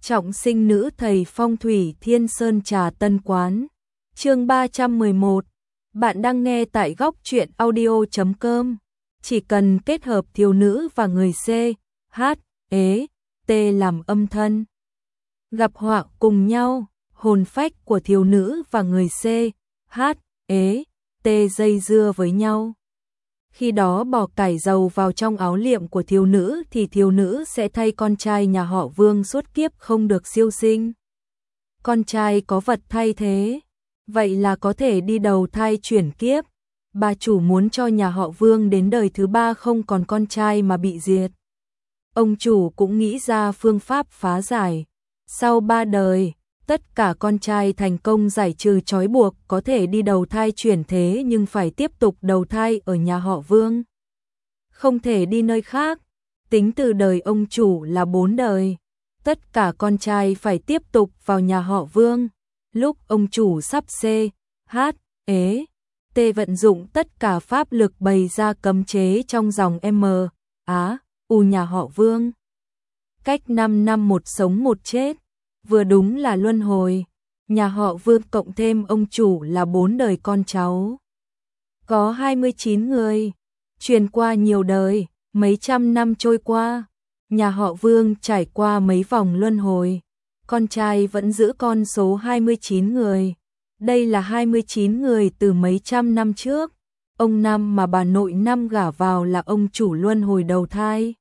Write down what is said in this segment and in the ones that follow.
Trọng sinh nữ thầy phong thủy Thiên Sơn Trà Tân Quán. Chương 311. Bạn đang nghe tại góc truyện audio.com. Chỉ cần kết hợp thiếu nữ và người C, H, E, T làm âm thân, gặp họa cùng nhau, hồn phách của thiếu nữ và người C, H, E, T dây dưa với nhau. Khi đó bỏ cải dầu vào trong áo liệm của thiếu nữ thì thiếu nữ sẽ thay con trai nhà họ Vương suốt kiếp không được siêu sinh. Con trai có vật thay thế, vậy là có thể đi đầu thai chuyển kiếp. Bà chủ muốn cho nhà họ Vương đến đời thứ 3 không còn con trai mà bị diệt. Ông chủ cũng nghĩ ra phương pháp phá giải. Sau 3 đời, tất cả con trai thành công giải trừ trói buộc, có thể đi đầu thai chuyển thế nhưng phải tiếp tục đầu thai ở nhà họ Vương. Không thể đi nơi khác. Tính từ đời ông chủ là 4 đời. Tất cả con trai phải tiếp tục vào nhà họ Vương. Lúc ông chủ sắp C, H, E, T vận dụng tất cả pháp lực bày ra cấm chế trong dòng M, Á, U nhà họ Vương. Cách 5 năm một sống một chết, vừa đúng là luân hồi. Nhà họ Vương cộng thêm ông chủ là 4 đời con cháu. Có 29 người, truyền qua nhiều đời, mấy trăm năm trôi qua. Nhà họ Vương trải qua mấy vòng luân hồi. Con trai vẫn giữ con số 29 người. Đây là 29 người từ mấy trăm năm trước. Ông Năm mà bà nội Năm gả vào là ông chủ luân hồi đầu thai.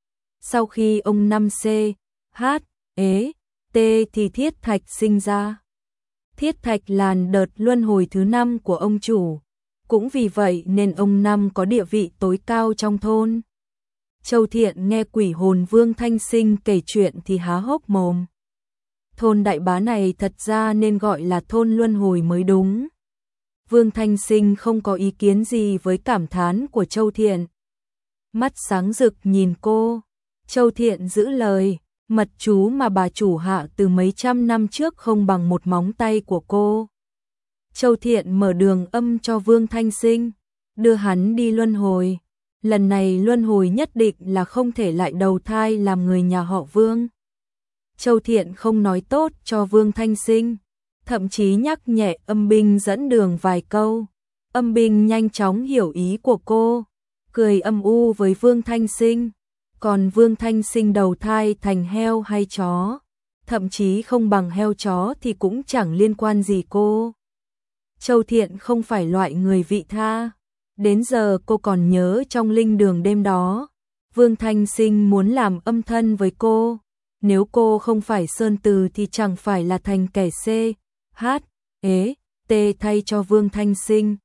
Sau khi ông Năm C, H, E, T thì Thiết Thạch sinh ra. Thiết Thạch là đợt luân hồi thứ 5 của ông chủ. Cũng vì vậy nên ông Năm có địa vị tối cao trong thôn. Châu Thiện nghe quỷ hồn Vương Thanh Sinh kể chuyện thì há hốc mồm. Thôn Đại Bá này thật ra nên gọi là thôn luân hồi mới đúng. Vương Thanh Sinh không có ý kiến gì với cảm thán của Châu Thiện. Mắt sáng rực nhìn cô. Châu Thiện giữ lời, mật chú mà bà chủ hạ từ mấy trăm năm trước không bằng một móng tay của cô. Châu Thiện mở đường âm cho Vương Thanh Sinh, đưa hắn đi luân hồi. Lần này luân hồi nhất định là không thể lại đầu thai làm người nhà họ Vương. Châu Thiện không nói tốt cho Vương Thanh Sinh, thậm chí nhắc nhẹ Âm Binh dẫn đường vài câu. Âm Binh nhanh chóng hiểu ý của cô, cười âm u với Vương Thanh Sinh. Còn Vương Thanh Sinh đầu thai thành heo hay chó, thậm chí không bằng heo chó thì cũng chẳng liên quan gì cô. Châu Thiện không phải loại người vị tha. Đến giờ cô còn nhớ trong linh đường đêm đó, Vương Thanh Sinh muốn làm âm thân với cô. Nếu cô không phải Sơn Từ thì chẳng phải là thành kẻ C, H, E, T thay cho Vương Thanh Sinh.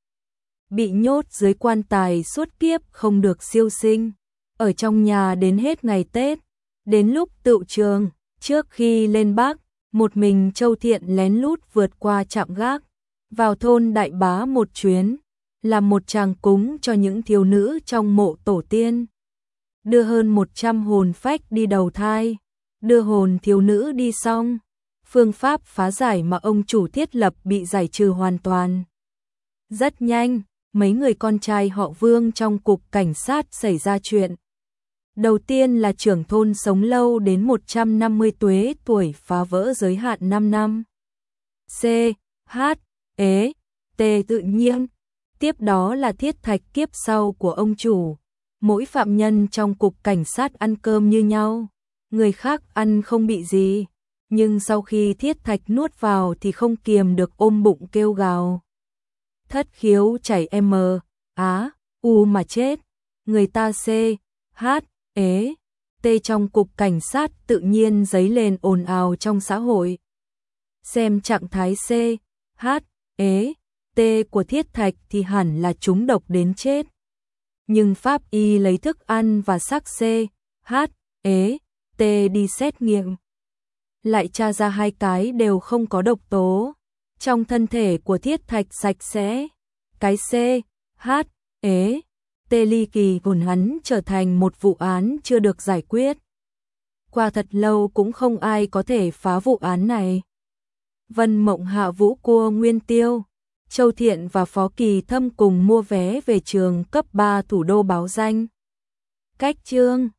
Bị nhốt dưới quan tài suốt kiếp không được siêu sinh. Ở trong nhà đến hết ngày Tết. Đến lúc tựu trường, trước khi lên Bắc, một mình Châu Thiện lén lút vượt qua trạm gác, vào thôn Đại Bá một chuyến, làm một tràng cúng cho những thiếu nữ trong mộ tổ tiên. Đưa hơn 100 hồn phách đi đầu thai. Đưa hồn thiếu nữ đi xong, phương pháp phá giải mà ông chủ thiết lập bị giải trừ hoàn toàn. Rất nhanh, mấy người con trai họ Vương trong cục cảnh sát xảy ra chuyện. Đầu tiên là trưởng thôn sống lâu đến 150 tuổi phá vỡ giới hạn 5 năm. C, H, E, T tự nhiên. Tiếp đó là Thiết Thạch kiếp sau của ông chủ. Mỗi phạm nhân trong cục cảnh sát ăn cơm như nhau. Người khác ăn không bị gì, nhưng sau khi Thiết Thạch nuốt vào thì không kiềm được ôm bụng kêu gào. Thất khiếu chảy M, Á, U mà chết. Người ta C, H, E, T trong cục cảnh sát tự nhiên dấy lên ồn ào trong xã hội. Xem trạng thái C, H, E, T của Thiết Thạch thì hẳn là trúng độc đến chết. Nhưng pháp y lấy thức ăn và xác C, H, E, T đi xét nghiệm, lại tra ra hai cái đều không có độc tố. Trong thân thể của Thiết Thạch sạch sẽ. Cái C, H, E, T ly kỳ của hắn trở thành một vụ án chưa được giải quyết. Qua thật lâu cũng không ai có thể phá vụ án này. Vân Mộng hạ vũ cua Nguyên Tiêu. Châu Thiện và Phó Kỳ Thâm cùng mua vé về trường cấp 3 thủ đô báo danh. Cách chương